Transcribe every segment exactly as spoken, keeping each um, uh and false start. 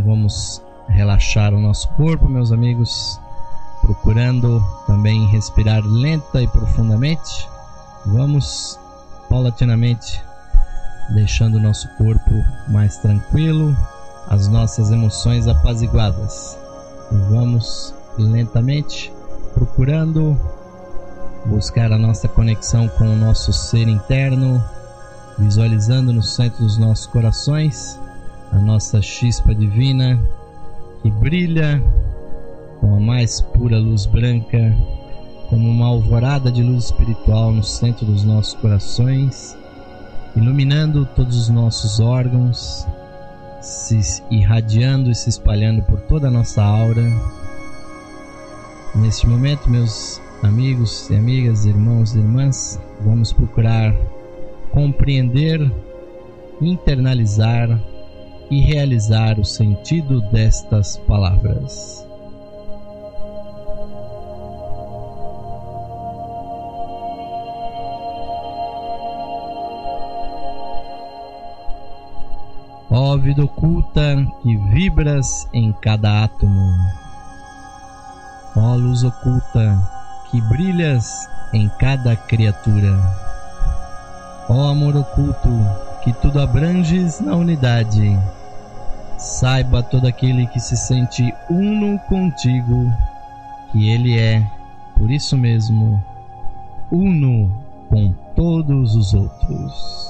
vamos relaxar o nosso corpo, meus amigos, procurando também respirar lenta e profundamente. Vamos paulatinamente deixando o nosso corpo mais tranquilo, as nossas emoções apaziguadas. E vamos lentamente procurando buscar a nossa conexão com o nosso ser interno, visualizando no centro dos nossos corações a nossa chispa divina que brilha com a mais pura luz branca, como uma alvorada de luz espiritual no centro dos nossos corações, iluminando todos os nossos órgãos, se irradiando e se espalhando por toda a nossa aura. Neste momento, meus amigos e amigas, irmãos e irmãs, vamos procurar compreender, internalizar e realizar o sentido destas palavras. Ó vida oculta que vibras em cada átomo, ó luz oculta que brilhas em cada criatura, ó amor oculto que tudo abranges na unidade, saiba todo aquele que se sente uno contigo que ele é, por isso mesmo, uno com todos os outros.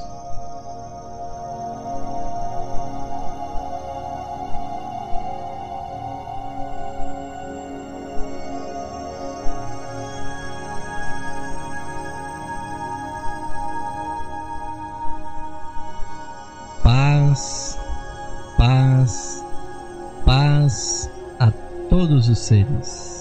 Paz, paz, paz a todos os seres.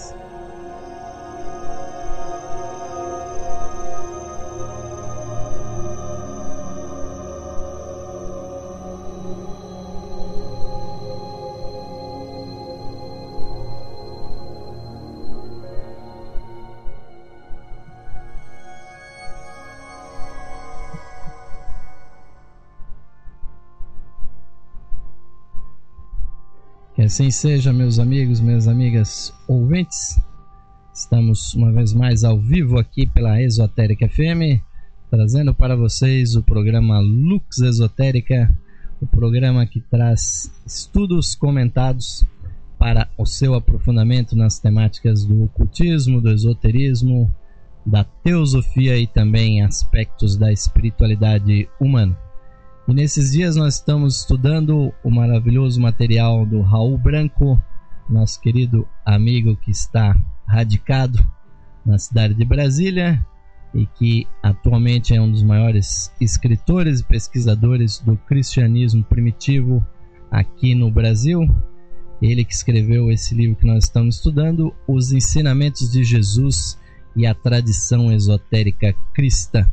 Que assim seja, meus amigos, minhas amigas ouvintes. Estamos uma vez mais ao vivo aqui pela Esotérica F M, trazendo para vocês o programa Lux Esotérica, o programa que traz estudos comentados para o seu aprofundamento nas temáticas do ocultismo, do esoterismo, da teosofia e também aspectos da espiritualidade humana. E nesses dias nós estamos estudando o maravilhoso material do Raul Branco, nosso querido amigo que está radicado na cidade de Brasília e que atualmente é um dos maiores escritores e pesquisadores do cristianismo primitivo aqui no Brasil. Ele que escreveu esse livro que nós estamos estudando, Os Ensinamentos de Jesus e a Tradição Esotérica Cristã.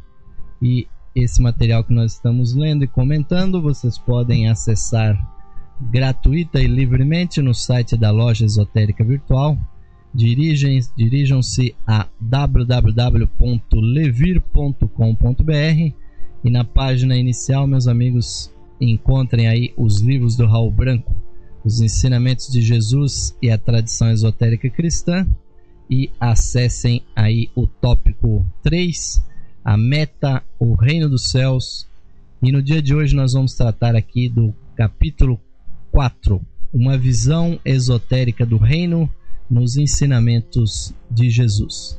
E esse material que nós estamos lendo e comentando, vocês podem acessar gratuita e livremente no site da Loja Esotérica Virtual. Dirigem, dirijam-se a w w w ponto levir ponto com ponto b r e na página inicial, meus amigos, encontrem aí os livros do Raul Branco, Os Ensinamentos de Jesus e a Tradição Esotérica Cristã, e acessem aí o tópico três, a meta, o reino dos céus. E no dia de hoje nós vamos tratar aqui do capítulo quatro, uma visão esotérica do reino nos ensinamentos de Jesus.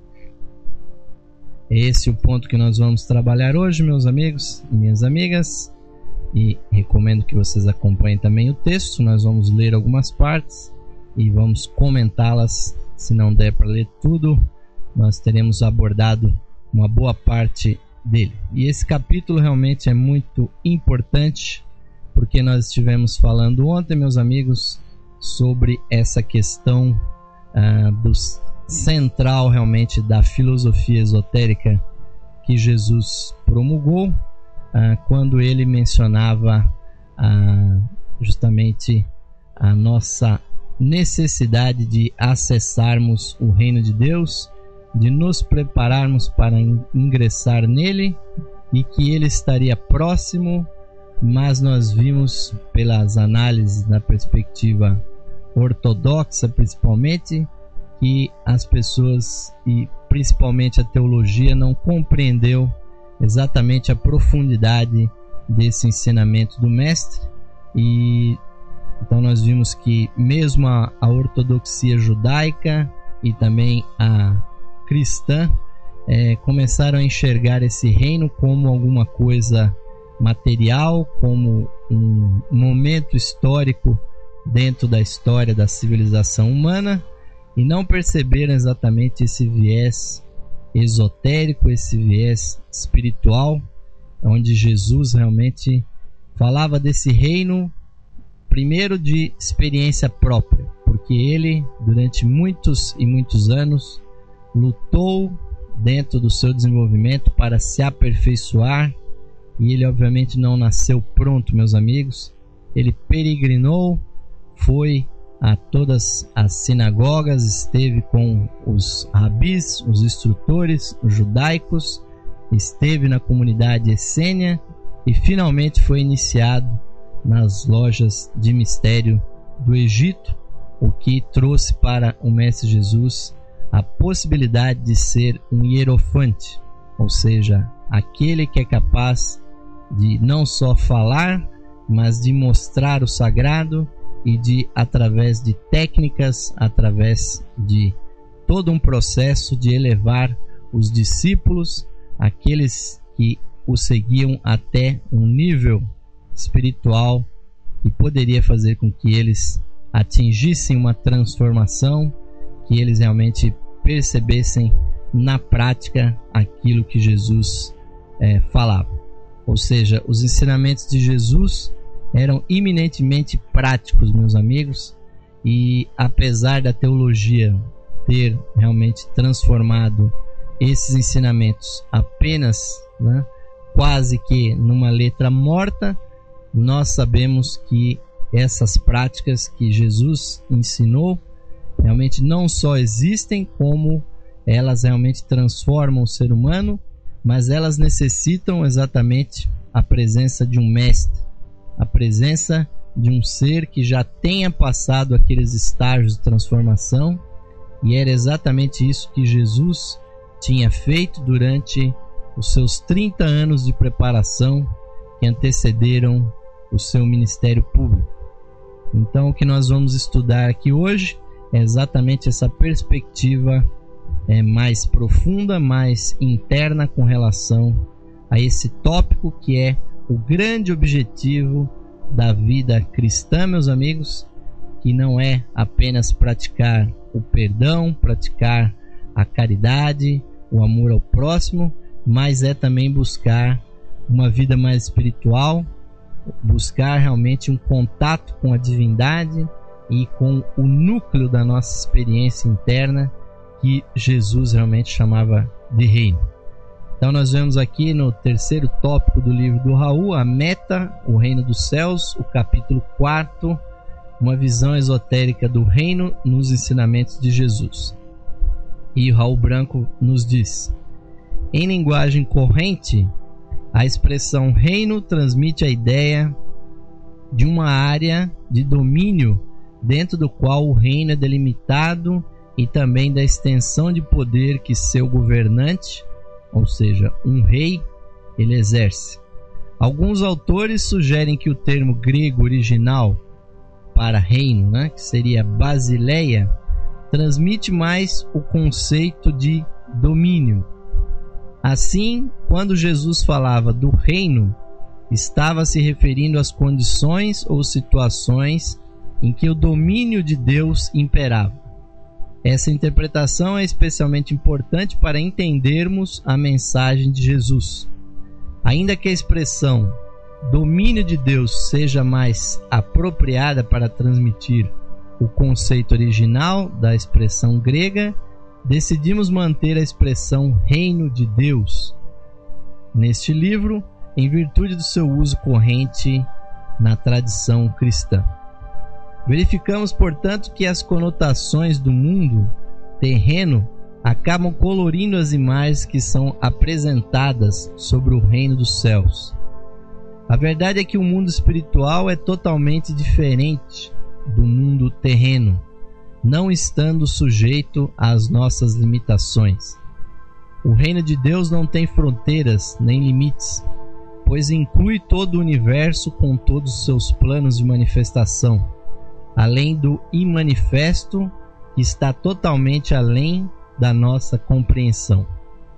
Esse é o ponto que nós vamos trabalhar hoje, meus amigos e minhas amigas, e recomendo que vocês acompanhem também o texto. Nós vamos ler algumas partes e vamos comentá-las. Se não der para ler tudo, nós teremos abordado uma boa parte dele. E esse capítulo realmente é muito importante, porque nós estivemos falando ontem, meus amigos, sobre essa questão uh, do central realmente da filosofia esotérica que Jesus promulgou, uh, quando ele mencionava uh, justamente a nossa necessidade de acessarmos o reino de Deus, de nos prepararmos para ingressar nele, e que ele estaria próximo mas nós vimos pelas análises da perspectiva ortodoxa, principalmente, que as pessoas e principalmente a teologia não compreendeu exatamente a profundidade desse ensinamento do mestre. E então nós vimos que mesmo a, a ortodoxia judaica e também a cristã é, começaram a enxergar esse reino como alguma coisa material, como um momento histórico dentro da história da civilização humana, e não perceberam exatamente esse viés esotérico, esse viés espiritual, onde Jesus realmente falava desse reino, primeiro de experiência própria, porque ele, durante muitos e muitos anos, lutou dentro do seu desenvolvimento para se aperfeiçoar, e ele obviamente não nasceu pronto, meus amigos. Ele peregrinou, foi a todas as sinagogas, esteve com os rabis, os instrutores os judaicos, esteve na comunidade essênia e finalmente foi iniciado nas lojas de mistério do Egito, o que trouxe para o Mestre Jesus a possibilidade de ser um hierofante, ou seja, aquele que é capaz de não só falar, mas de mostrar o sagrado e de, através de técnicas, através de todo um processo de elevar os discípulos, aqueles que o seguiam até um nível espiritual que poderia fazer com que eles atingissem uma transformação, que eles realmente percebessem na prática aquilo que Jesus é, falava. Ou seja, os ensinamentos de Jesus eram eminentemente práticos, meus amigos, e apesar da teologia ter realmente transformado esses ensinamentos apenas, né, quase que numa letra morta, nós sabemos que essas práticas que Jesus ensinou realmente não só existem, como elas realmente transformam o ser humano, mas elas necessitam exatamente a presença de um mestre, a presença de um ser que já tenha passado aqueles estágios de transformação, e era exatamente isso que Jesus tinha feito durante os seus trinta anos de preparação que antecederam o seu ministério público. Então, o que nós vamos estudar aqui hoje é exatamente essa perspectiva é, mais profunda, mais interna com relação a esse tópico que é o grande objetivo da vida cristã, meus amigos, que não é apenas praticar o perdão, praticar a caridade, o amor ao próximo, mas é também buscar uma vida mais espiritual, buscar realmente um contato com a divindade e com o núcleo da nossa experiência interna, que Jesus realmente chamava de reino. Então nós vemos aqui no terceiro tópico do livro do Raul, a meta, o reino dos céus, o capítulo quarto, uma visão esotérica do reino nos ensinamentos de Jesus. E o Raul Branco nos diz: em linguagem corrente, a expressão reino transmite a ideia de uma área de domínio dentro do qual o reino é delimitado e também da extensão de poder que seu governante, ou seja, um rei, ele exerce. Alguns autores sugerem que o termo grego original para reino, né, que seria basileia, transmite mais o conceito de domínio. Assim, quando Jesus falava do reino, estava se referindo às condições ou situações em que o domínio de Deus imperava. Essa interpretação é especialmente importante para entendermos a mensagem de Jesus. Ainda que a expressão domínio de Deus seja mais apropriada para transmitir o conceito original da expressão grega, decidimos manter a expressão reino de Deus neste livro, em virtude do seu uso corrente na tradição cristã. Verificamos, portanto, que as conotações do mundo terreno acabam colorindo as imagens que são apresentadas sobre o reino dos céus. A verdade é que o mundo espiritual é totalmente diferente do mundo terreno, não estando sujeito às nossas limitações. O reino de Deus não tem fronteiras nem limites, pois inclui todo o universo com todos os seus planos de manifestação, além do imanifesto, que está totalmente além da nossa compreensão.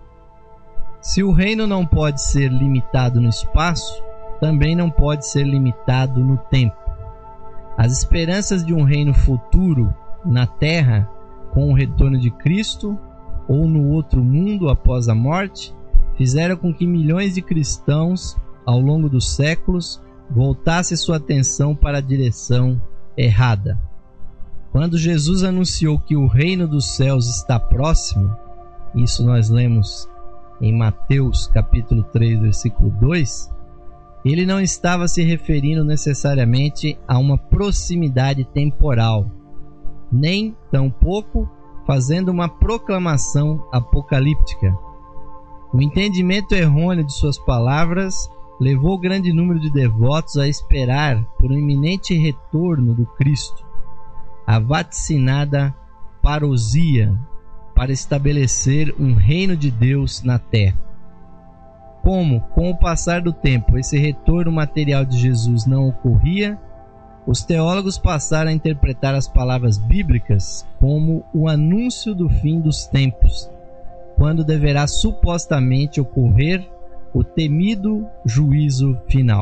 Se o reino não pode ser limitado no espaço, também não pode ser limitado no tempo. As esperanças de um reino futuro na Terra, com o retorno de Cristo, ou no outro mundo após a morte, fizeram com que milhões de cristãos, ao longo dos séculos, voltassem sua atenção para a direção errada. Quando Jesus anunciou que o reino dos céus está próximo, isso nós lemos em Mateus capítulo três, versículo dois, ele não estava se referindo necessariamente a uma proximidade temporal, nem tampouco fazendo uma proclamação apocalíptica. O entendimento errôneo de suas palavras levou o grande número de devotos a esperar por um iminente retorno do Cristo, a vaticinada parousia, para estabelecer um reino de Deus na terra. Como, com o passar do tempo, esse retorno material de Jesus não ocorria, os teólogos passaram a interpretar as palavras bíblicas como o anúncio do fim dos tempos, quando deverá supostamente ocorrer o temido juízo final.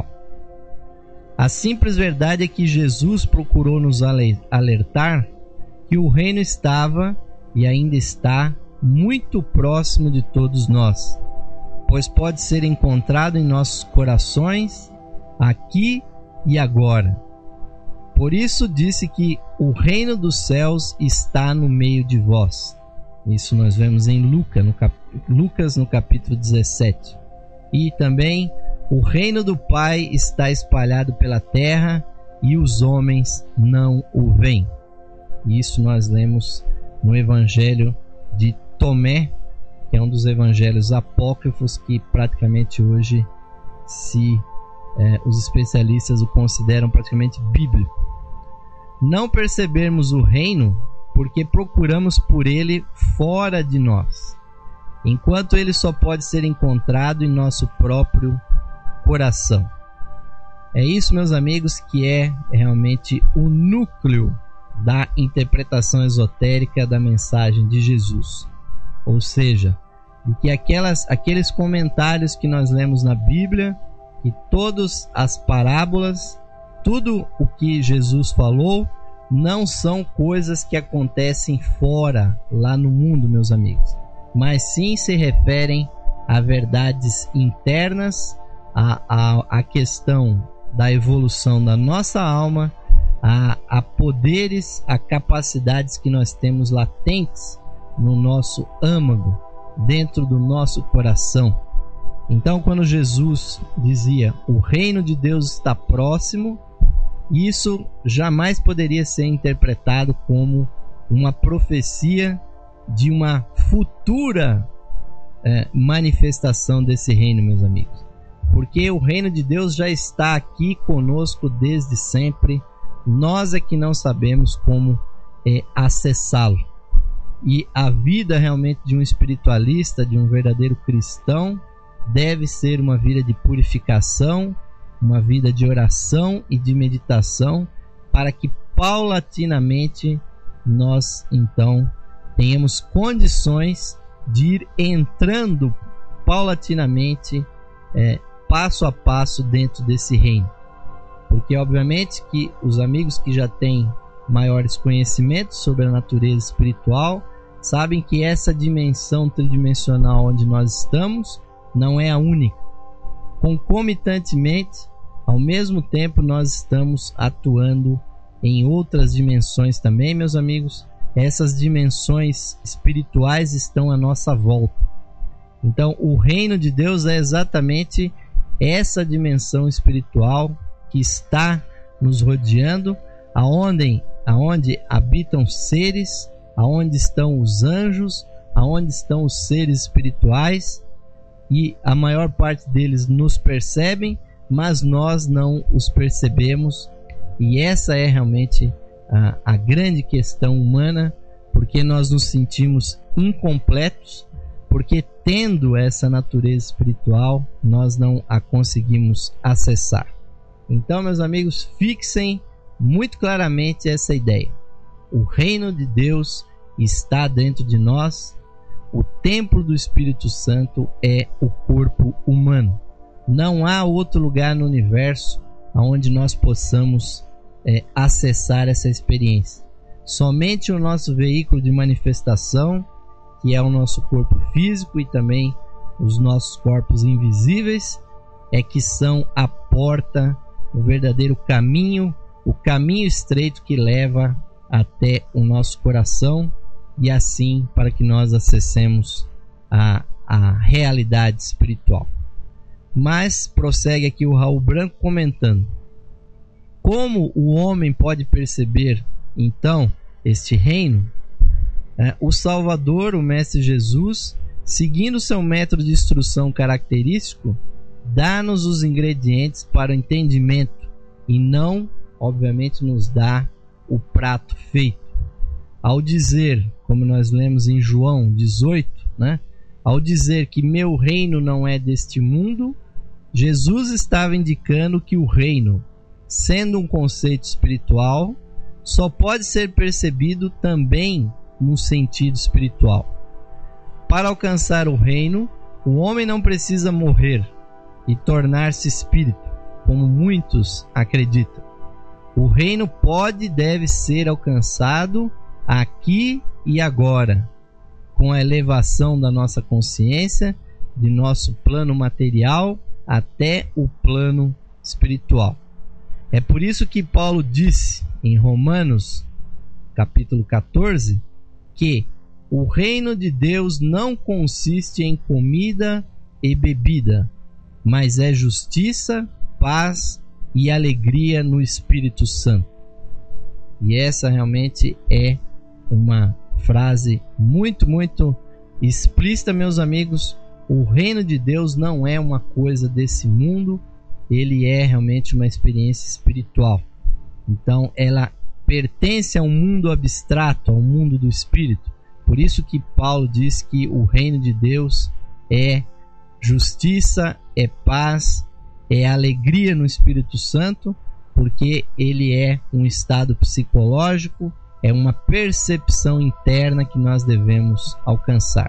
A simples verdade é que Jesus procurou nos alertar que o reino estava e ainda está muito próximo de todos nós, pois pode ser encontrado em nossos corações, aqui e agora. Por isso disse que o reino dos céus está no meio de vós. Isso nós vemos em Lucas, no, cap... Lucas, no capítulo dezessete. E também o reino do Pai está espalhado pela terra e os homens não o veem. Isso nós lemos no Evangelho de Tomé, que é um dos evangelhos apócrifos que praticamente hoje se eh, os especialistas o consideram praticamente bíblico. Não percebermos o reino porque procuramos por ele fora de nós, enquanto ele só pode ser encontrado em nosso próprio coração. É isso, meus amigos, que é realmente o núcleo da interpretação esotérica da mensagem de Jesus. Ou seja, de que aquelas, aqueles comentários que nós lemos na Bíblia, que todas as parábolas, tudo o que Jesus falou, não são coisas que acontecem fora, lá no mundo, meus amigos, mas sim se referem a verdades internas, a, a, a questão da evolução da nossa alma, a, a poderes, a capacidades que nós temos latentes no nosso âmago, dentro do nosso coração. Então, quando Jesus dizia o reino de Deus está próximo, isso jamais poderia ser interpretado como uma profecia de uma futura é, manifestação desse reino, meus amigos, porque o reino de Deus já está aqui conosco desde sempre. Nós é que não sabemos como é, acessá-lo. E a vida realmente de um espiritualista, de um verdadeiro cristão, deve ser uma vida de purificação, uma vida de oração e de meditação, para que paulatinamente nós então tenhamos condições de ir entrando paulatinamente, é, passo a passo dentro desse reino. Porque obviamente que os amigos que já têm maiores conhecimentos sobre a natureza espiritual sabem que essa dimensão tridimensional onde nós estamos não é a única. Concomitantemente, ao mesmo tempo, nós estamos atuando em outras dimensões também, meus amigos. Essas dimensões espirituais estão à nossa volta. Então, o reino de Deus é exatamente essa dimensão espiritual que está nos rodeando, aonde, aonde habitam seres, aonde estão os anjos, aonde estão os seres espirituais, e a maior parte deles nos percebem, mas nós não os percebemos, e essa é realmente a, a grande questão humana, porque nós nos sentimos incompletos, porque tendo essa natureza espiritual, nós não a conseguimos acessar. Então, meus amigos, fixem muito claramente essa ideia. O reino de Deus está dentro de nós. O templo do Espírito Santo é o corpo humano. Não há outro lugar no universo onde nós possamos é, acessar essa experiência. Somente o nosso veículo de manifestação, que é o nosso corpo físico e também os nossos corpos invisíveis, é que são a porta, o verdadeiro caminho, o caminho estreito que leva até o nosso coração, e assim para que nós acessemos a, a realidade espiritual. Mas prossegue aqui o Raul Branco comentando: como o homem pode perceber então este reino? É, o Salvador, o Mestre Jesus, seguindo seu método de instrução característico, dá-nos os ingredientes para o entendimento e não, obviamente, nos dá o prato feito. Ao dizer, como nós lemos em João dezoito, né? Ao dizer que meu reino não é deste mundo, Jesus estava indicando que o reino, sendo um conceito espiritual, só pode ser percebido também no sentido espiritual. Para alcançar o reino, o homem não precisa morrer e tornar-se espírito, como muitos acreditam. O reino pode e deve ser alcançado aqui e agora, com a elevação da nossa consciência, de nosso plano material até o plano espiritual. É por isso que Paulo disse em Romanos, capítulo catorze, que o reino de Deus não consiste em comida e bebida, mas é justiça, paz e alegria no Espírito Santo. E essa realmente é uma frase muito, muito explícita, meus amigos. O reino de Deus não é uma coisa desse mundo, ele é realmente uma experiência espiritual. Então ela pertence a um mundo abstrato, ao mundo do Espírito. Por isso que Paulo diz que o reino de Deus é justiça, é paz, é alegria no Espírito Santo, porque ele é um estado psicológico, é uma percepção interna que nós devemos alcançar.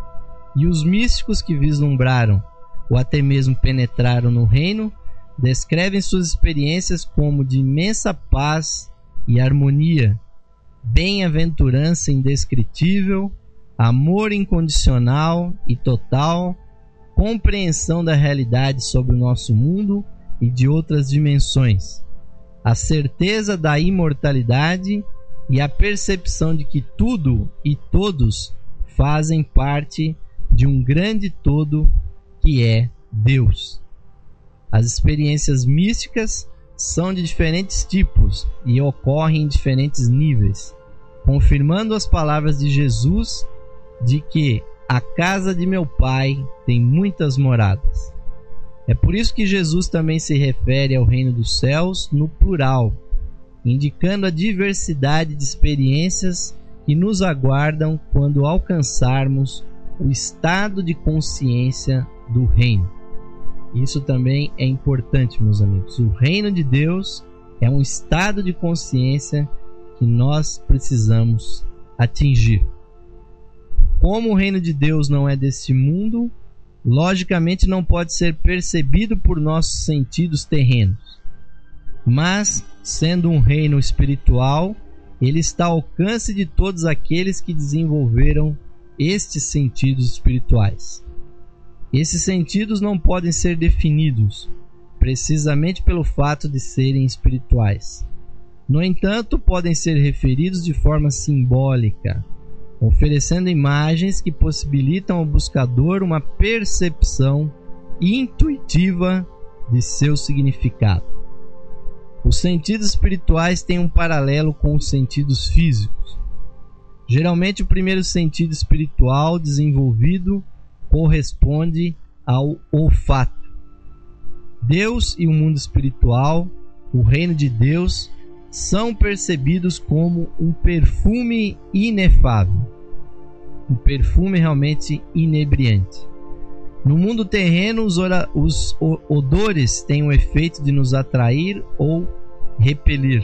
E os místicos que vislumbraram ou até mesmo penetraram no reino descrevem suas experiências como de imensa paz e harmonia, bem-aventurança indescritível, amor incondicional e total, compreensão da realidade sobre o nosso mundo e de outras dimensões, a certeza da imortalidade e a percepção de que tudo e todos fazem parte de um grande todo que é Deus. As experiências místicas são de diferentes tipos e ocorrem em diferentes níveis, confirmando as palavras de Jesus de que a casa de meu Pai tem muitas moradas. É por isso que Jesus também se refere ao reino dos céus no plural, indicando a diversidade de experiências que nos aguardam quando alcançarmos o estado de consciência do reino. Isso também é importante, meus amigos. O reino de Deus é um estado de consciência que nós precisamos atingir. Como o reino de Deus não é deste mundo, logicamente não pode ser percebido por nossos sentidos terrenos. Mas, sendo um reino espiritual, ele está ao alcance de todos aqueles que desenvolveram estes sentidos espirituais. Esses sentidos não podem ser definidos, precisamente pelo fato de serem espirituais. No entanto, podem ser referidos de forma simbólica, oferecendo imagens que possibilitam ao buscador uma percepção intuitiva de seu significado. Os sentidos espirituais têm um paralelo com os sentidos físicos. Geralmente, o primeiro sentido espiritual desenvolvido corresponde ao olfato. Deus e o mundo espiritual, o reino de Deus, são percebidos como um perfume inefável, um perfume realmente inebriante. No mundo terreno, os, ora, os odores têm o efeito de nos atrair ou repelir.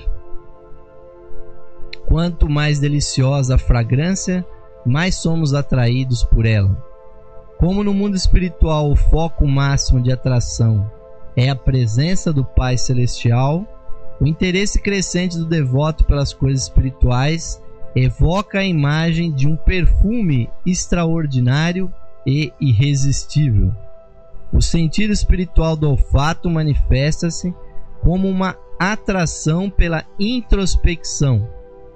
Quanto mais deliciosa a fragrância, mais somos atraídos por ela. Como no mundo espiritual o foco máximo de atração é a presença do Pai Celestial, o interesse crescente do devoto pelas coisas espirituais evoca a imagem de um perfume extraordinário e irresistível. O sentido espiritual do olfato manifesta-se como uma atração pela introspecção,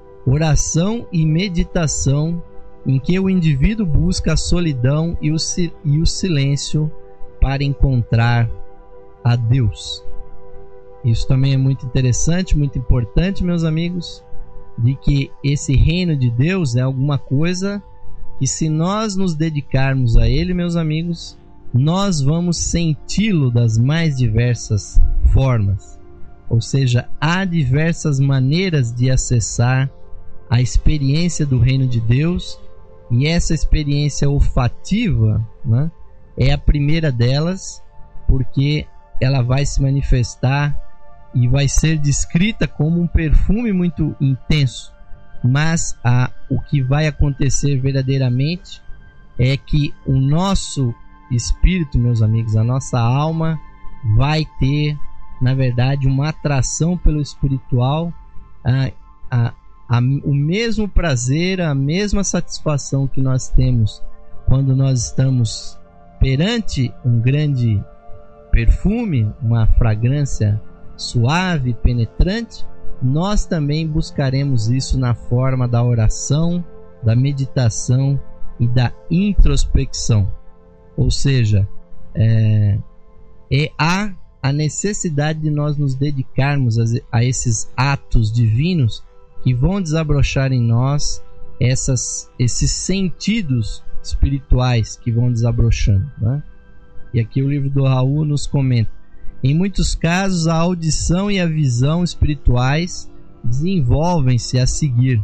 oração e meditação, em que o indivíduo busca a solidão e o, e o silêncio para encontrar a Deus. Isso também é muito interessante, muito importante, meus amigos, de que esse reino de Deus é alguma coisa que, se nós nos dedicarmos a ele, meus amigos, nós vamos senti-lo das mais diversas formas. Ou seja, há diversas maneiras de acessar a experiência do reino de Deus, e essa experiência olfativa, né, é a primeira delas, porque ela vai se manifestar e vai ser descrita como um perfume muito intenso. Mas a, o que vai acontecer verdadeiramente é que o nosso espírito, meus amigos, a nossa alma vai ter, na verdade, uma atração pelo espiritual, a, a, a, o mesmo prazer, a mesma satisfação que nós temos quando nós estamos perante um grande perfume, uma fragrância suave, penetrante. Nós também buscaremos isso na forma da oração, da meditação e da introspecção. Ou seja, é, é a, a necessidade de nós nos dedicarmos a, a esses atos divinos que vão desabrochar em nós essas, esses sentidos espirituais que vão desabrochando, né? E aqui o livro do Raul nos comenta: em muitos casos, a audição e a visão espirituais desenvolvem-se a seguir.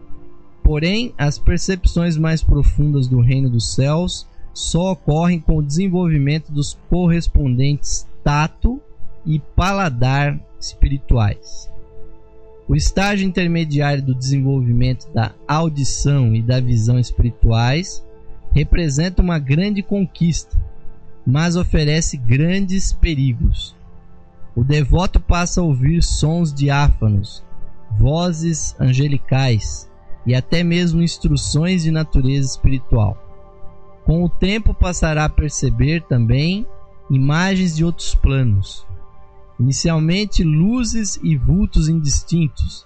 Porém, as percepções mais profundas do reino dos céus só ocorrem com o desenvolvimento dos correspondentes tato e paladar espirituais. O estágio intermediário do desenvolvimento da audição e da visão espirituais representa uma grande conquista, mas oferece grandes perigos. O devoto passa a ouvir sons diáfanos, vozes angelicais e até mesmo instruções de natureza espiritual. Com o tempo passará a perceber também imagens de outros planos, inicialmente luzes e vultos indistintos,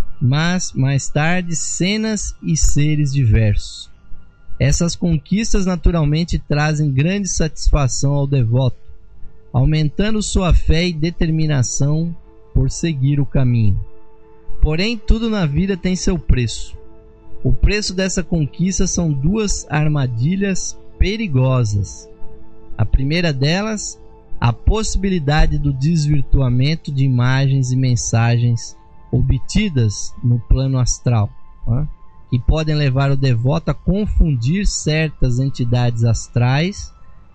mas mais tarde cenas e seres diversos. Essas conquistas naturalmente trazem grande satisfação ao devoto, aumentando sua fé e determinação por seguir o caminho. Porém, tudo na vida tem seu preço. O preço dessa conquista são duas armadilhas perigosas. A primeira delas, a possibilidade do desvirtuamento de imagens e mensagens obtidas no plano astral, né? Que podem levar o devoto a confundir certas entidades astrais,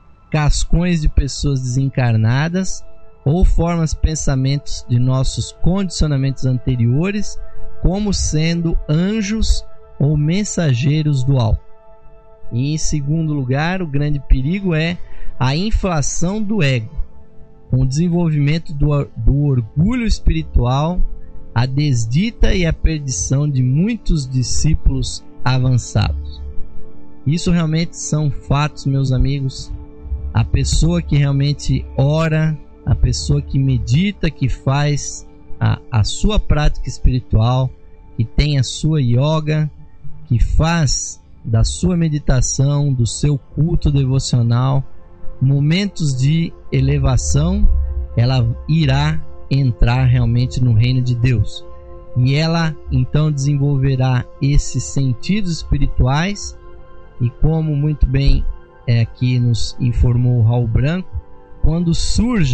cascões de pessoas desencarnadas ou formas pensamentos de nossos condicionamentos anteriores como sendo anjos ou mensageiros do alto. E em segundo lugar, o grande perigo é a inflação do ego, com o desenvolvimento do, do orgulho espiritual, a desdita e a perdição de muitos discípulos avançados. Isso realmente são fatos, meus amigos. A pessoa que realmente ora, a pessoa que medita, que faz a, a sua prática espiritual, que tem a sua yoga, que faz da sua meditação, do seu culto devocional, momentos de elevação, ela irá entrar realmente no reino de Deus. E ela então desenvolverá esses sentidos espirituais, e como muito bem é, aqui nos informou o Raul Branco, quando surgem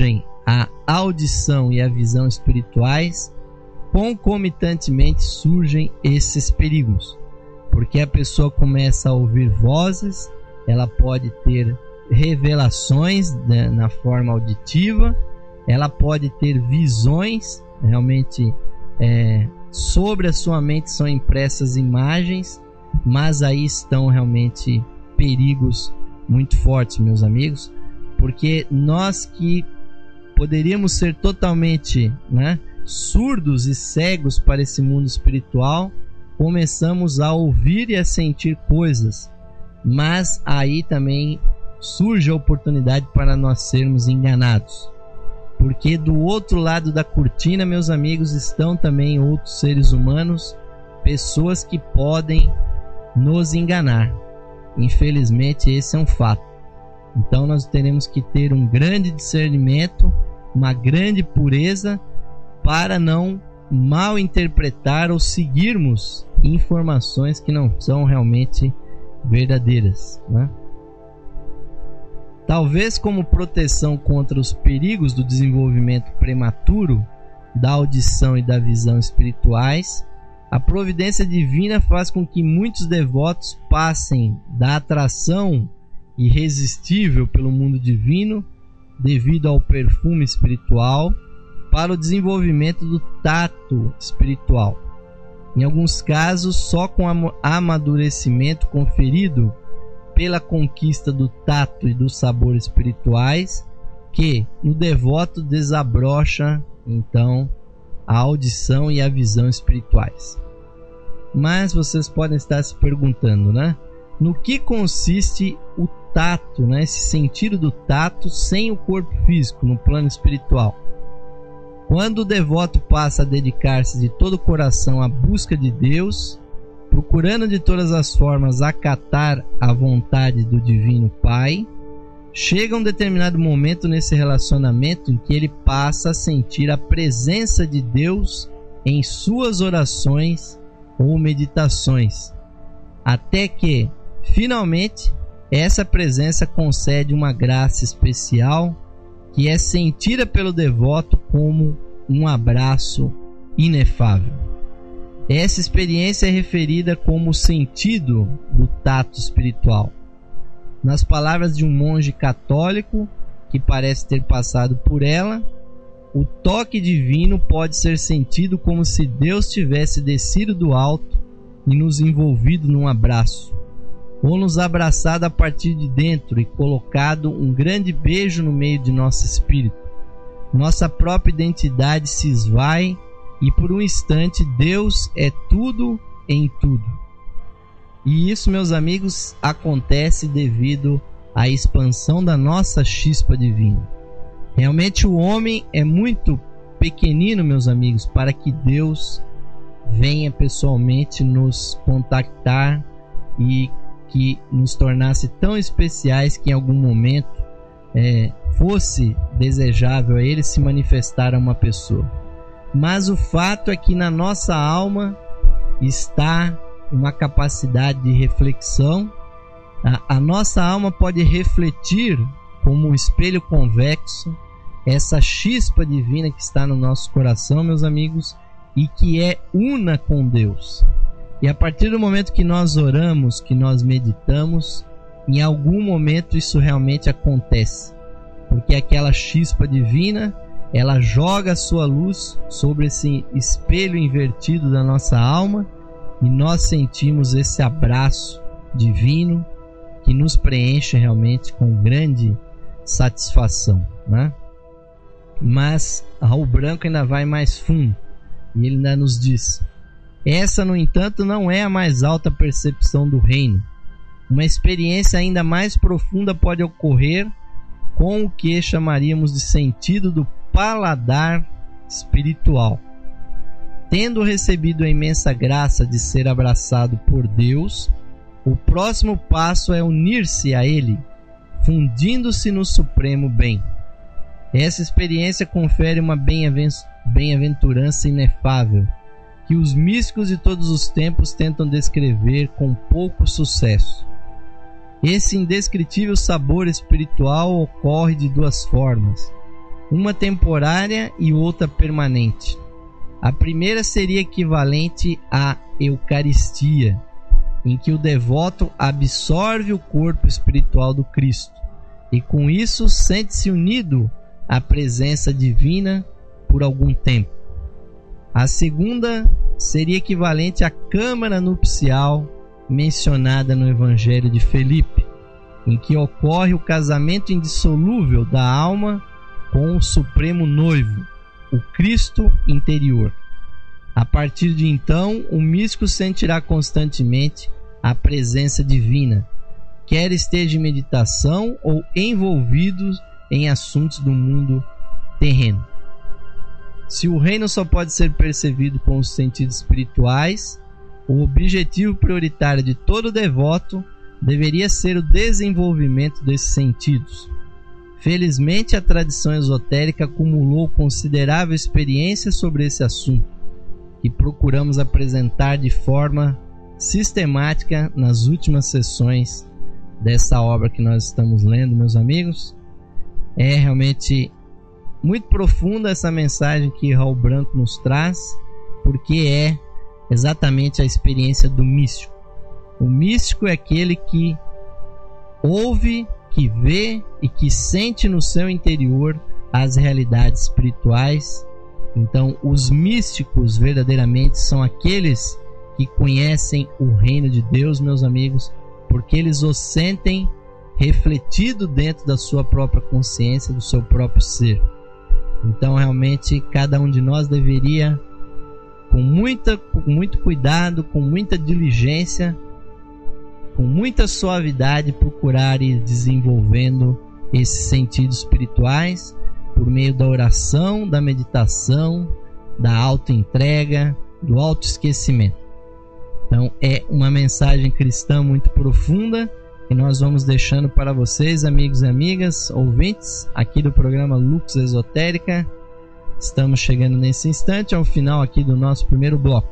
a audição e a visão espirituais, concomitantemente surgem esses perigos, porque a pessoa começa a ouvir vozes, ela pode ter revelações, né, na forma auditiva, ela pode ter visões, realmente é, sobre a sua mente são impressas imagens, mas aí estão realmente perigos muito fortes, meus amigos, porque nós que poderíamos ser totalmente, né, surdos e cegos para esse mundo espiritual, começamos a ouvir e a sentir coisas, mas aí também surge a oportunidade para nós sermos enganados, porque do outro lado da cortina, meus amigos, estão também outros seres humanos, pessoas que podem nos enganar. Infelizmente, esse é um fato. Então nós teremos que ter um grande discernimento, uma grande pureza, para não mal interpretar ou seguirmos informações que não são realmente verdadeiras, né? Talvez como proteção contra os perigos do desenvolvimento prematuro da audição e da visão espirituais, a providência divina faz com que muitos devotos passem da atração irresistível pelo mundo divino, devido ao perfume espiritual, para o desenvolvimento do tato espiritual. Em alguns casos, só com amadurecimento conferido pela conquista do tato e do sabor espirituais, que no devoto desabrocha então a audição e a visão espirituais. Mas vocês podem estar se perguntando, né? No que consiste o tato, né? Esse sentido do tato sem o corpo físico no plano espiritual. Quando o devoto passa a dedicar-se de todo o coração à busca de Deus, procurando de todas as formas acatar a vontade do Divino Pai, chega um determinado momento nesse relacionamento em que ele passa a sentir a presença de Deus em suas orações ou meditações, até que, finalmente, essa presença concede uma graça especial que é sentida pelo devoto como um abraço inefável. Essa experiência é referida como o sentido do tato espiritual. Nas palavras de um monge católico que parece ter passado por ela, o toque divino pode ser sentido como se Deus tivesse descido do alto e nos envolvido num abraço, ou nos abraçado a partir de dentro e colocado um grande beijo no meio de nosso espírito. Nossa própria identidade se esvai e por um instante Deus é tudo em tudo. E isso, meus amigos, acontece devido à expansão da nossa chispa divina. Realmente o homem é muito pequenino, meus amigos, para que Deus venha pessoalmente nos contactar e que nos tornasse tão especiais que em algum momento é, fosse desejável a Ele se manifestar a uma pessoa. Mas o fato é que na nossa alma está uma capacidade de reflexão. A, a nossa alma pode refletir como um espelho convexo essa chispa divina que está no nosso coração, meus amigos, e que é una com Deus. E a partir do momento que nós oramos, que nós meditamos, em algum momento isso realmente acontece, porque aquela chispa divina, ela joga a sua luz sobre esse espelho invertido da nossa alma e nós sentimos esse abraço divino que nos preenche realmente com grande satisfação, né? Mas Raul Branco ainda vai mais fundo e ele ainda nos diz: essa, no entanto, não é a mais alta percepção do reino. Uma experiência ainda mais profunda pode ocorrer com o que chamaríamos de sentido do paladar espiritual. Tendo recebido a imensa graça de ser abraçado por Deus, o próximo passo é unir-se a Ele, fundindo-se no supremo bem. Essa experiência confere uma bem-aventurança inefável, que os místicos de todos os tempos tentam descrever com pouco sucesso. Esse indescritível sabor espiritual ocorre de duas formas: uma temporária e outra permanente. A primeira seria equivalente à Eucaristia, em que o devoto absorve o corpo espiritual do Cristo e com isso sente-se unido à presença divina por algum tempo. A segunda seria equivalente à câmara nupcial mencionada no Evangelho de Felipe, em que ocorre o casamento indissolúvel da alma com o supremo noivo, o Cristo interior. A partir de então, o místico sentirá constantemente a presença divina, quer esteja em meditação ou envolvido em assuntos do mundo terreno. Se o reino só pode ser percebido com os sentidos espirituais, o objetivo prioritário de todo devoto deveria ser o desenvolvimento desses sentidos. Felizmente, a tradição esotérica acumulou considerável experiência sobre esse assunto, que procuramos apresentar de forma sistemática nas últimas sessões dessa obra que nós estamos lendo, meus amigos. É realmente muito profunda essa mensagem que Raul Branco nos traz, porque é exatamente a experiência do místico. O místico é aquele que ouve, que vê e que sente no seu interior as realidades espirituais. Então, os místicos verdadeiramente são aqueles que conhecem o reino de Deus, meus amigos, porque eles o sentem refletido dentro da sua própria consciência, do seu próprio ser. Então, realmente, cada um de nós deveria, com, muita, com muito cuidado, com muita diligência, com muita suavidade, procurar ir desenvolvendo esses sentidos espirituais por meio da oração, da meditação, da autoentrega, do autoesquecimento. Então, é uma mensagem cristã muito profunda que nós vamos deixando para vocês, amigos e amigas, ouvintes aqui do programa Lux Esotérica. Estamos chegando nesse instante ao final aqui do nosso primeiro bloco,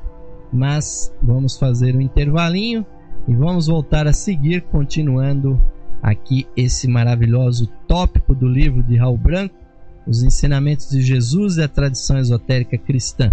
mas vamos fazer um intervalinho e vamos voltar a seguir, continuando aqui esse maravilhoso tópico do livro de Raul Branco, Os Ensinamentos de Jesus e a Tradição Esotérica Cristã.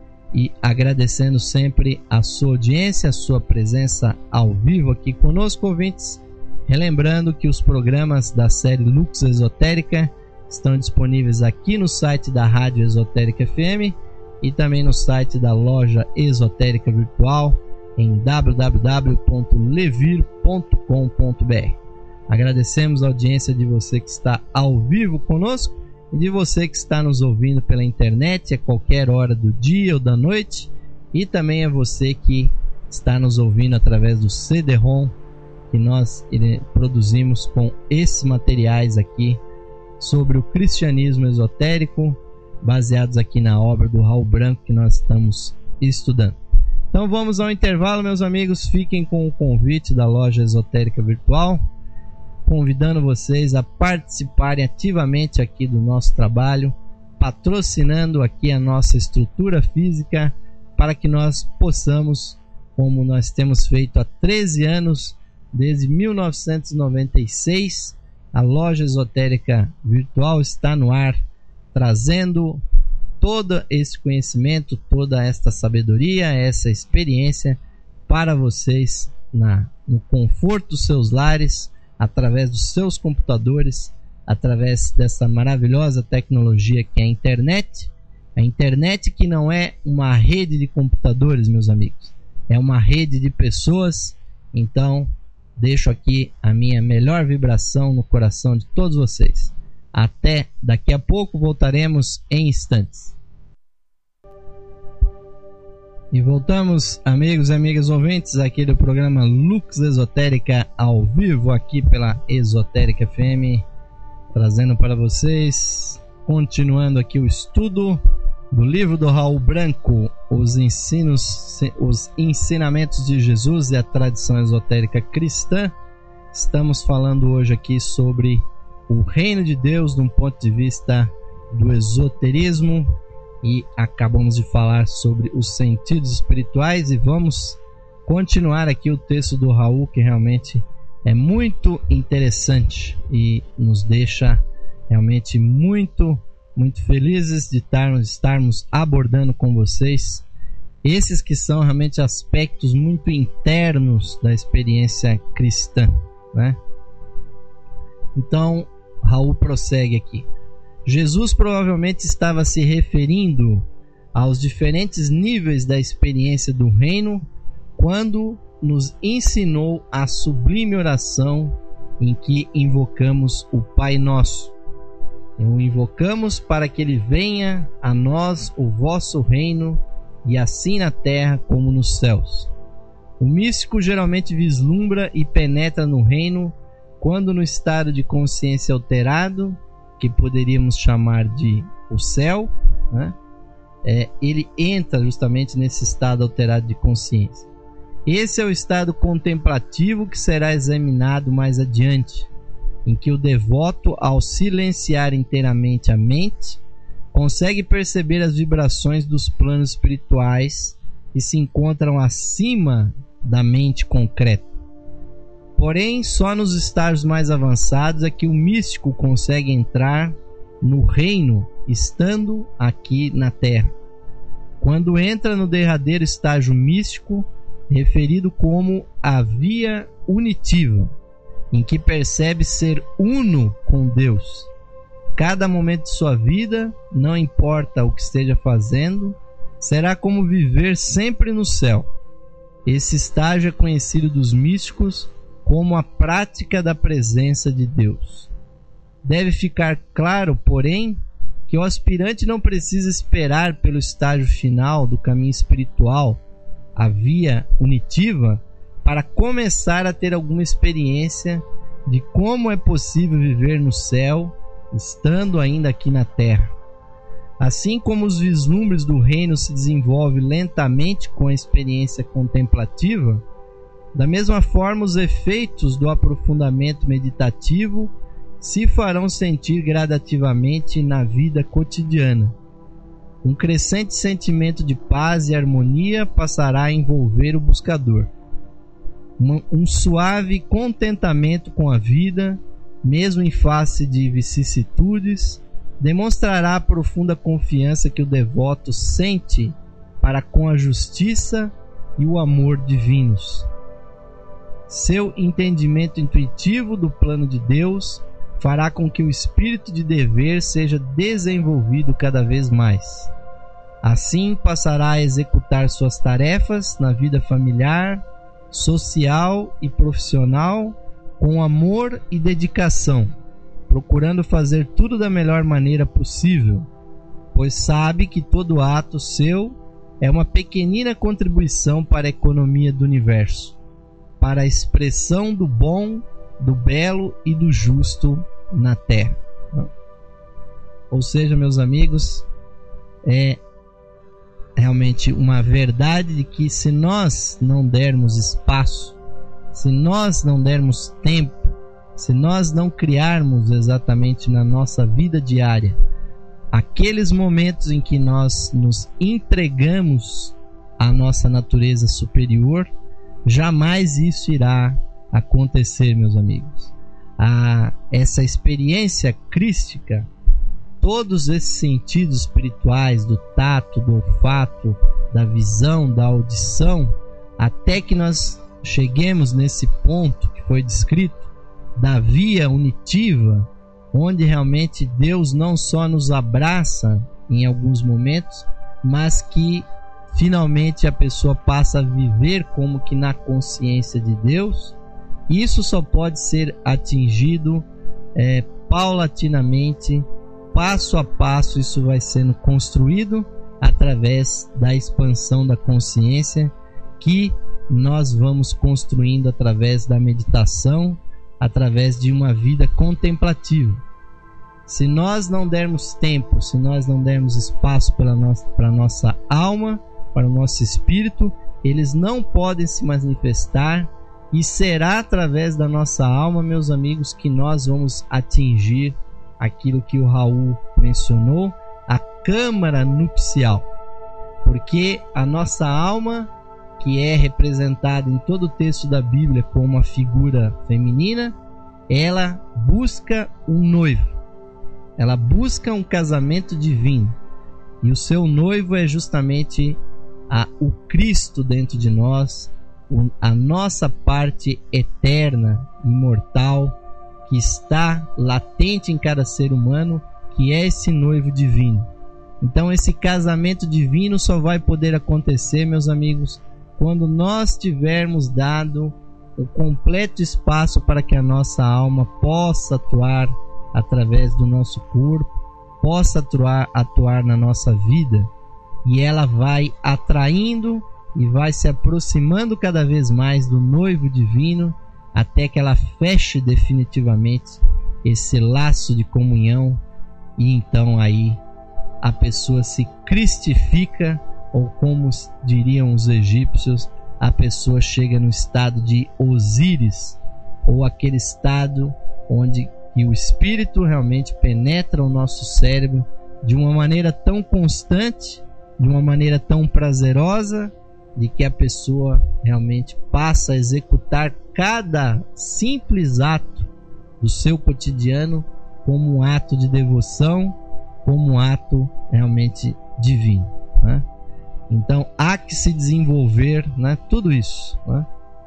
E agradecendo sempre a sua audiência, a sua presença ao vivo aqui conosco, ouvintes. Relembrando que os programas da série Lux Esotérica estão disponíveis aqui no site da Rádio Esotérica F M e também no site da Loja Esotérica Virtual em w w w ponto levir ponto com ponto b r. Agradecemos a audiência de você que está ao vivo conosco e de você que está nos ouvindo pela internet a qualquer hora do dia ou da noite, e também a você que está nos ouvindo através do C D-ROM que nós produzimos com esses materiais aqui sobre o cristianismo esotérico, baseados aqui na obra do Raul Branco que nós estamos estudando. Então vamos ao intervalo, meus amigos. Fiquem com o convite da Loja Esotérica Virtual, convidando vocês a participarem ativamente aqui do nosso trabalho, patrocinando aqui a nossa estrutura física, para que nós possamos, como nós temos feito há treze anos, desde mil novecentos e noventa e seis, a Loja Esotérica Virtual está no ar, trazendo todo esse conhecimento, toda esta sabedoria, essa experiência para vocês na, no conforto dos seus lares, através dos seus computadores, através dessa maravilhosa tecnologia que é a internet. A internet que não é uma rede de computadores, meus amigos, é uma rede de pessoas. Então, deixo aqui a minha melhor vibração no coração de todos vocês. Até daqui a pouco, voltaremos em instantes. E voltamos, amigos e amigas ouvintes, aqui do programa Lux Esotérica ao vivo, aqui pela Esotérica F M, trazendo para vocês, continuando aqui o estudo do livro do Raul Branco, Os Ensinos, os Ensinamentos de Jesus e a Tradição Esotérica Cristã. Estamos falando hoje aqui sobre o reino de Deus de um ponto de vista do esoterismo, e acabamos de falar sobre os sentidos espirituais, e vamos continuar aqui o texto do Raul, que realmente é muito interessante e nos deixa realmente muito muito felizes de estarmos, estarmos abordando com vocês esses que são realmente aspectos muito internos da experiência cristã, né? Então, Raul prossegue aqui. Jesus provavelmente estava se referindo aos diferentes níveis da experiência do reino quando nos ensinou a sublime oração em que invocamos o Pai Nosso. O invocamos para que ele venha a nós o vosso reino, e assim na terra como nos céus. O místico geralmente vislumbra e penetra no reino quando no estado de consciência alterado, que poderíamos chamar de o céu, né? é, ele entra justamente nesse estado alterado de consciência. Esse é o estado contemplativo que será examinado mais adiante, em que o devoto, ao silenciar inteiramente a mente, consegue perceber as vibrações dos planos espirituais que se encontram acima da mente concreta. Porém, só nos estágios mais avançados é que o místico consegue entrar no reino estando aqui na Terra. Quando entra no derradeiro estágio místico, referido como a via unitiva, em que percebe ser uno com Deus. Cada momento de sua vida, não importa o que esteja fazendo, será como viver sempre no céu. Esse estágio é conhecido dos místicos como a prática da presença de Deus. Deve ficar claro, porém, que o aspirante não precisa esperar pelo estágio final do caminho espiritual, a via unitiva, para começar a ter alguma experiência de como é possível viver no céu, estando ainda aqui na terra. Assim como os vislumbres do reino se desenvolvem lentamente com a experiência contemplativa, da mesma forma os efeitos do aprofundamento meditativo se farão sentir gradativamente na vida cotidiana. Um crescente sentimento de paz e harmonia passará a envolver o buscador. Um, um suave contentamento com a vida, mesmo em face de vicissitudes, demonstrará a profunda confiança que o devoto sente para com a justiça e o amor divinos. Seu entendimento intuitivo do plano de Deus fará com que o espírito de dever seja desenvolvido cada vez mais. Assim, passará a executar suas tarefas na vida familiar, social e profissional com amor e dedicação, procurando fazer tudo da melhor maneira possível, pois sabe que todo ato seu é uma pequenina contribuição para a economia do universo, para a expressão do bom, do belo e do justo na terra. Ou seja, meus amigos, é realmente uma verdade de que se nós não dermos espaço, se nós não dermos tempo, se nós não criarmos exatamente na nossa vida diária aqueles momentos em que nós nos entregamos à nossa natureza superior, jamais isso irá acontecer, meus amigos. Ah, essa experiência crística, todos esses sentidos espirituais, do tato, do olfato, da visão, da audição, até que nós cheguemos nesse ponto que foi descrito, da via unitiva, onde realmente Deus não só nos abraça em alguns momentos, mas que finalmente a pessoa passa a viver como que na consciência de Deus. Isso só pode ser atingido é, paulatinamente, passo a passo. Isso vai sendo construído através da expansão da consciência, que nós vamos construindo através da meditação, através de uma vida contemplativa. Se nós não dermos tempo, se nós não dermos espaço para nossa, para a nossa alma, para o nosso espírito, eles não podem se manifestar, e será através da nossa alma, meus amigos, que nós vamos atingir aquilo que o Raul mencionou, a câmara nupcial. Porque a nossa alma, que é representada em todo o texto da Bíblia como uma figura feminina, ela busca um noivo. ela busca um casamento divino. E o seu noivo é justamente a, o Cristo dentro de nós, o, a nossa parte eterna, imortal, que está latente em cada ser humano, que é esse noivo divino. Então esse casamento divino só vai poder acontecer, meus amigos, quando nós tivermos dado o completo espaço para que a nossa alma possa atuar através do nosso corpo, possa atuar, atuar na nossa vida, e ela vai atraindo e vai se aproximando cada vez mais do noivo divino, até que ela feche definitivamente esse laço de comunhão, e então aí a pessoa se cristifica, ou como diriam os egípcios, a pessoa chega no estado de Osíris, ou aquele estado onde que o espírito realmente penetra o nosso cérebro de uma maneira tão constante, de uma maneira tão prazerosa, de que a pessoa realmente passa a executar cada simples ato do seu cotidiano como um ato de devoção, como um ato realmente divino, né? Então há que se desenvolver, né, tudo isso, né?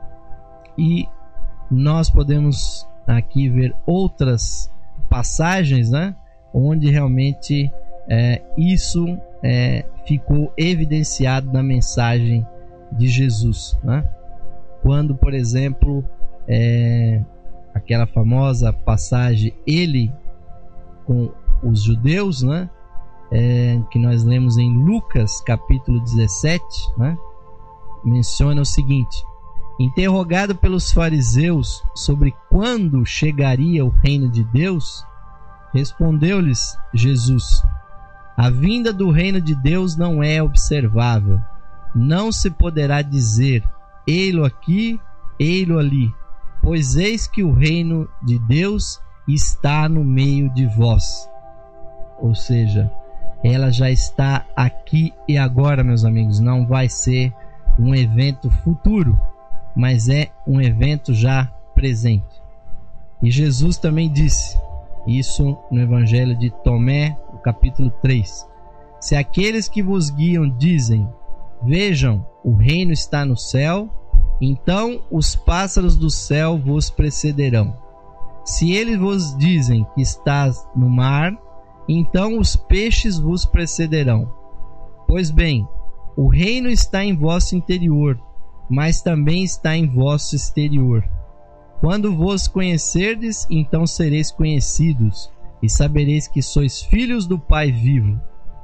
E nós podemos aqui ver outras passagens, né, onde realmente é, isso é, ficou evidenciado na mensagem de Jesus, né? Quando, por exemplo, é, aquela famosa passagem, ele com os judeus, né, é, que nós lemos em Lucas capítulo dezessete, né, menciona o seguinte: interrogado pelos fariseus sobre quando chegaria o reino de Deus, respondeu-lhes Jesus: a vinda do reino de Deus não é observável. Não se poderá dizer, ei-lo aqui, ei-lo ali, pois eis que o reino de Deus está no meio de vós. Ou seja, ela já está aqui e agora, meus amigos. Não vai ser um evento futuro, mas é um evento já presente. E Jesus também disse isso no Evangelho de Tomé, no capítulo três: se aqueles que vos guiam dizem, vejam, o reino está no céu, então os pássaros do céu vos precederão. Se eles vos dizem que estás no mar, então os peixes vos precederão. Pois bem, o reino está em vosso interior, mas também está em vosso exterior. Quando vos conhecerdes, então sereis conhecidos, e sabereis que sois filhos do Pai vivo.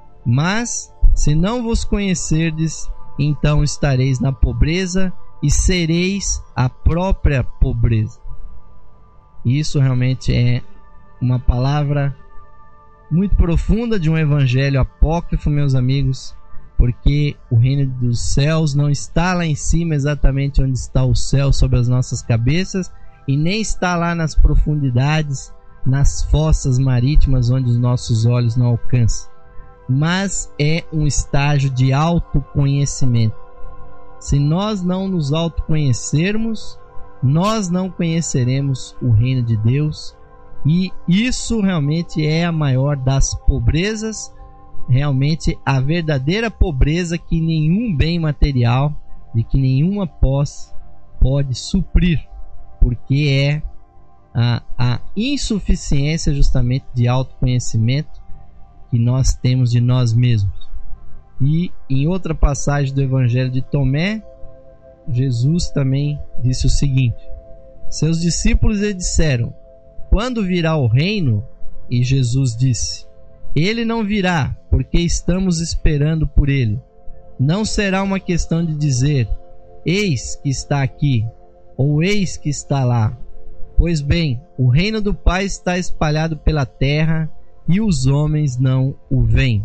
Mas, se não vos conhecerdes, então estareis na pobreza, e sereis a própria pobreza. Isso realmente é uma palavra muito profunda de um evangelho apócrifo, meus amigos, porque o reino dos céus não está lá em cima, exatamente onde está o céu sobre as nossas cabeças, e nem está lá nas profundidades, nas fossas marítimas onde os nossos olhos não alcançam, mas é um estágio de autoconhecimento. Se nós não nos autoconhecermos, nós não conheceremos o reino de Deus, e isso realmente é a maior das pobrezas, realmente a verdadeira pobreza que nenhum bem material, de que nenhuma posse pode suprir, porque é a, a insuficiência justamente de autoconhecimento que nós temos de nós mesmos. E em outra passagem do Evangelho de Tomé, Jesus também disse o seguinte: seus discípulos lhe disseram, quando virá o reino? E Jesus disse, ele não virá, porque estamos esperando por ele. Não será uma questão de dizer, eis que está aqui, ou eis que está lá. Pois bem, o reino do Pai está espalhado pela terra, e os homens não o veem.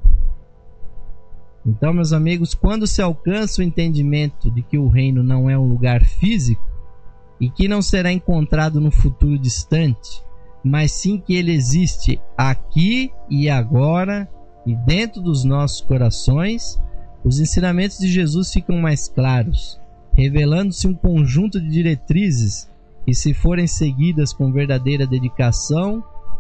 Então, meus amigos, quando se alcança o entendimento de que o reino não é um lugar físico, e que não será encontrado no futuro distante, mas sim que ele existe aqui e agora e dentro dos nossos corações, os ensinamentos de Jesus ficam mais claros, revelando-se um conjunto de diretrizes que, se forem seguidas com verdadeira dedicação,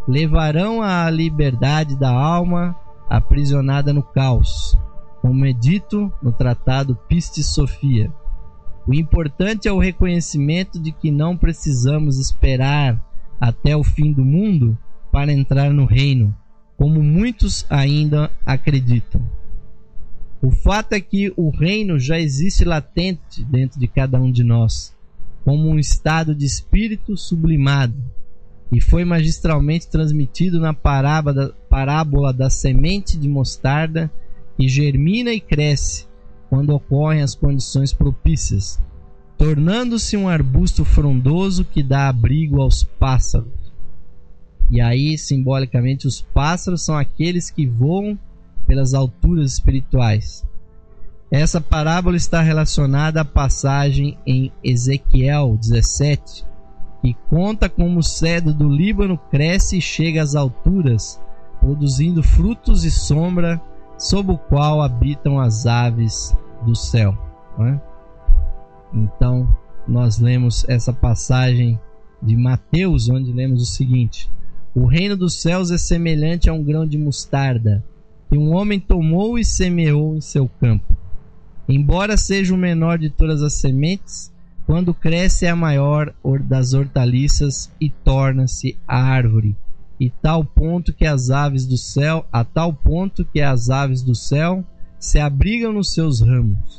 levarão à liberdade da alma aprisionada no caos, como é dito no tratado Pistis Sophia. O importante é o reconhecimento de que não precisamos esperar até o fim do mundo para entrar no reino, como muitos ainda acreditam. O fato é que o reino já existe latente dentro de cada um de nós, como um estado de espírito sublimado, e foi magistralmente transmitido na parábola, parábola da semente de mostarda, que germina e cresce quando ocorrem as condições propícias, tornando-se um arbusto frondoso que dá abrigo aos pássaros. E aí, simbolicamente, os pássaros são aqueles que voam pelas alturas espirituais. Essa parábola está relacionada à passagem em Ezequiel dezessete, que conta como o cedro do Líbano cresce e chega às alturas, produzindo frutos e sombra, sob o qual habitam as aves do céu. Não é? Então, nós lemos essa passagem de Mateus, onde lemos o seguinte: o reino dos céus é semelhante a um grão de mostarda, que um homem tomou e semeou em seu campo. Embora seja o menor de todas as sementes, quando cresce é a maior das hortaliças e torna-se a árvore, e tal ponto que as aves do céu, a tal ponto que as aves do céu se abrigam nos seus ramos.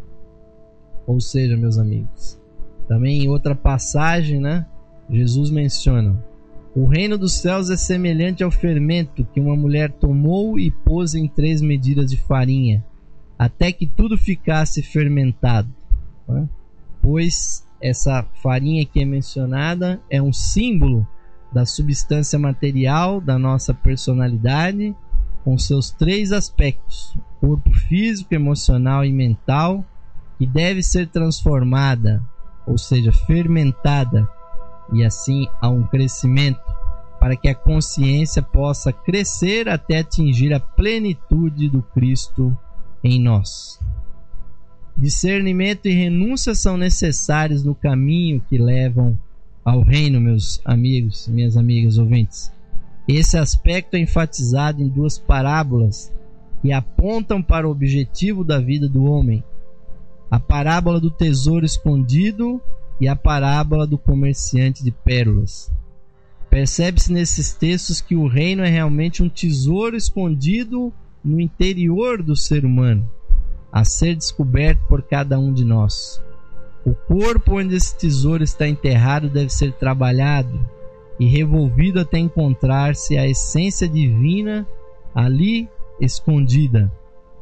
Ou seja, meus amigos, também em outra passagem, né, Jesus menciona: o reino dos céus é semelhante ao fermento que uma mulher tomou e pôs em três medidas de farinha, até que tudo ficasse fermentado. Né? Pois essa farinha que é mencionada é um símbolo da substância material da nossa personalidade, com seus três aspectos: corpo físico, emocional e mental, que deve ser transformada, ou seja, fermentada, e assim há um crescimento, para que a consciência possa crescer até atingir a plenitude do Cristo em nós. Discernimento e renúncia são necessários no caminho que levam ao reino, meus amigos e minhas amigas ouvintes. Esse aspecto é enfatizado em duas parábolas que apontam para o objetivo da vida do homem: a parábola do tesouro escondido e a parábola do comerciante de pérolas. Percebe-se nesses textos que o reino é realmente um tesouro escondido no interior do ser humano, a ser descoberto por cada um de nós. O corpo onde esse tesouro está enterrado deve ser trabalhado e revolvido até encontrar-se a essência divina ali escondida,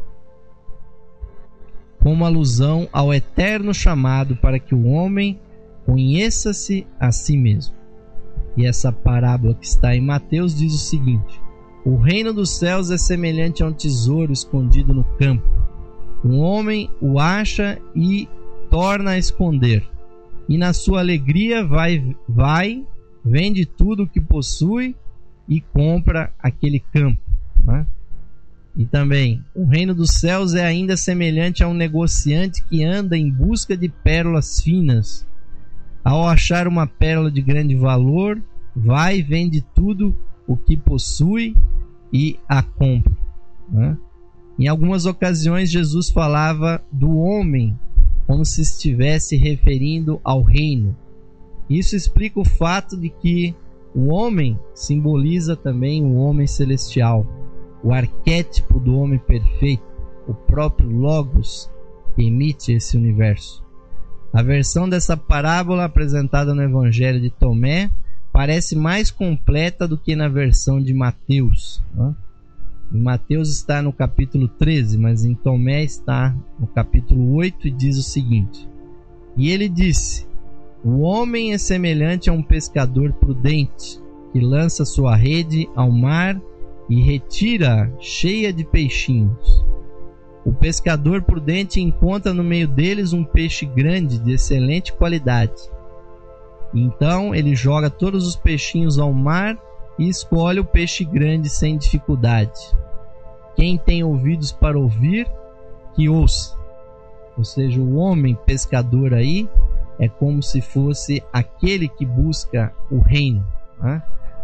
como alusão ao eterno chamado para que o homem conheça-se a si mesmo. E essa parábola que está em Mateus diz o seguinte: o reino dos céus é semelhante a um tesouro escondido no campo. Um homem o acha e torna a esconder, e na sua alegria vai, vai vende tudo o que possui e compra aquele campo. Né? E também, o reino dos céus é ainda semelhante a um negociante que anda em busca de pérolas finas. Ao achar uma pérola de grande valor, vai e vende tudo o que possui e a compra. Né? Em algumas ocasiões, Jesus falava do homem como se estivesse referindo ao reino. Isso explica o fato de que o homem simboliza também o homem celestial, o arquétipo do homem perfeito, o próprio Logos que emite esse universo. A versão dessa parábola apresentada no Evangelho de Tomé parece mais completa do que na versão de Mateus. Né? Em Mateus está no capítulo treze, mas em Tomé está no capítulo oito e diz o seguinte: e ele disse: o homem é semelhante a um pescador prudente, que lança sua rede ao mar e retira cheia de peixinhos. O pescador prudente encontra no meio deles um peixe grande de excelente qualidade. Então ele joga todos os peixinhos ao mar e escolhe o peixe grande sem dificuldade. Quem tem ouvidos para ouvir, que ouça. Ou seja, o homem pescador aí é como se fosse aquele que busca o reino, né?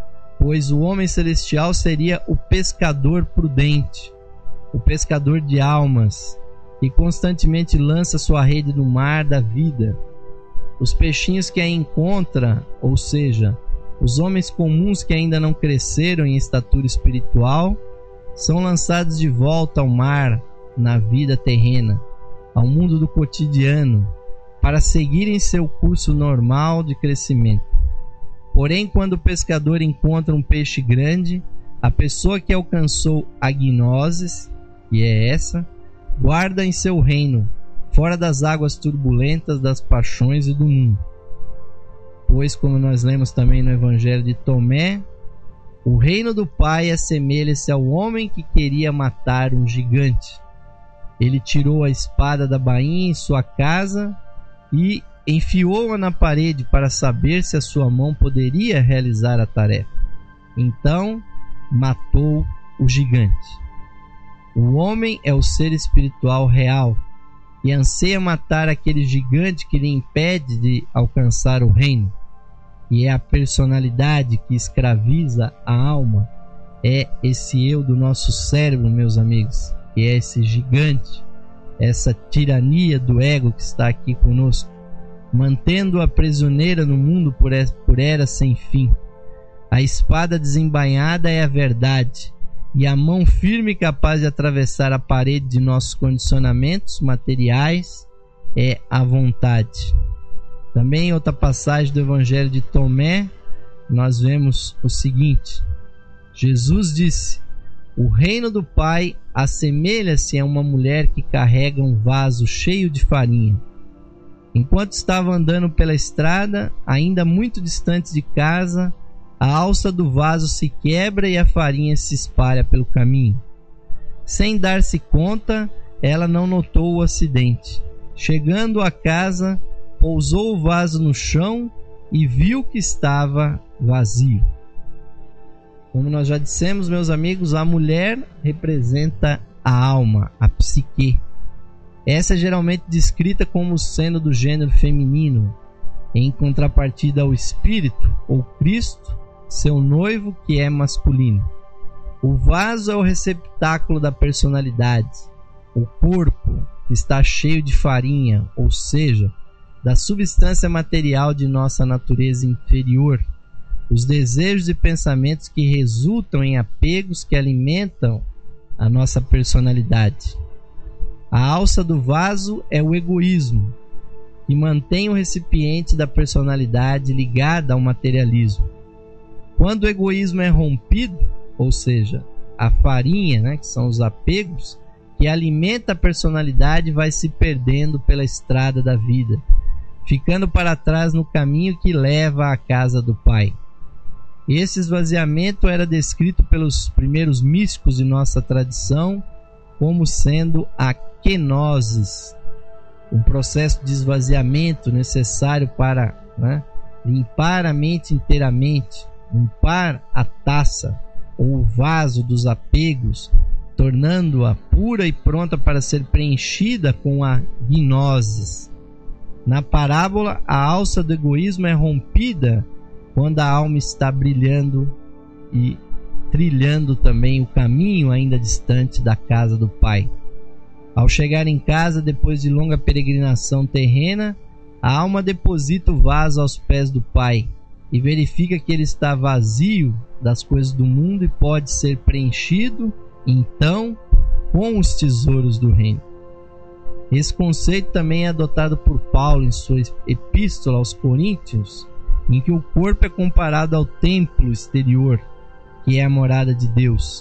pois o homem celestial seria o pescador prudente, o pescador de almas, que constantemente lança sua rede no mar da vida. Os peixinhos que aí encontra, ou seja, os homens comuns que ainda não cresceram em estatura espiritual, são lançados de volta ao mar, na vida terrena, ao mundo do cotidiano, para seguirem seu curso normal de crescimento. Porém, quando o pescador encontra um peixe grande, a pessoa que alcançou a gnose, que é essa, guarda em seu reino, fora das águas turbulentas das paixões e do mundo. Pois, como nós lemos também no Evangelho de Tomé, o reino do Pai assemelha-se ao homem que queria matar um gigante. Ele tirou a espada da bainha em sua casa e enfiou-a na parede para saber se a sua mão poderia realizar a tarefa. Então, matou o gigante. O homem é o ser espiritual real e anseia matar aquele gigante que lhe impede de alcançar o reino. E é a personalidade que escraviza a alma. É esse eu do nosso cérebro, meus amigos, que é esse gigante, essa tirania do ego que está aqui conosco, mantendo-a prisioneira no mundo por era sem fim. A espada desembainhada é a verdade, e a mão firme capaz de atravessar a parede de nossos condicionamentos materiais é a vontade. Também em outra passagem do Evangelho de Tomé, nós vemos o seguinte: Jesus disse: o reino do Pai assemelha-se a uma mulher que carrega um vaso cheio de farinha. Enquanto estava andando pela estrada, ainda muito distante de casa, a alça do vaso se quebra e a farinha se espalha pelo caminho. Sem dar-se conta, ela não notou o acidente. Chegando a casa, pousou o vaso no chão e viu que estava vazio. Como nós já dissemos, meus amigos, a mulher representa a alma, a psique. Essa é geralmente descrita como sendo do gênero feminino, em contrapartida ao espírito, ou Cristo, seu noivo, que é masculino. O vaso é o receptáculo da personalidade. O corpo está cheio de farinha, ou seja, da substância material de nossa natureza inferior, os desejos e pensamentos que resultam em apegos que alimentam a nossa personalidade. A alça do vaso é o egoísmo, que mantém o recipiente da personalidade ligada ao materialismo. Quando o egoísmo é rompido, ou seja, a farinha, né, que são os apegos, que alimenta a personalidade, vai se perdendo pela estrada da vida, ficando para trás no caminho que leva à casa do Pai. Esse esvaziamento era descrito pelos primeiros místicos de nossa tradição como sendo a kenosis, um processo de esvaziamento necessário para, né, limpar a mente inteiramente, limpar a taça ou o vaso dos apegos, tornando-a pura e pronta para ser preenchida com a gnosis. Na parábola, a alça do egoísmo é rompida quando a alma está brilhando e trilhando também o caminho ainda distante da casa do Pai. Ao chegar em casa, depois de longa peregrinação terrena, a alma deposita o vaso aos pés do Pai e verifica que ele está vazio das coisas do mundo e pode ser preenchido, então, com os tesouros do reino. Esse conceito também é adotado por Paulo em sua epístola aos Coríntios, em que o corpo é comparado ao templo exterior, que é a morada de Deus.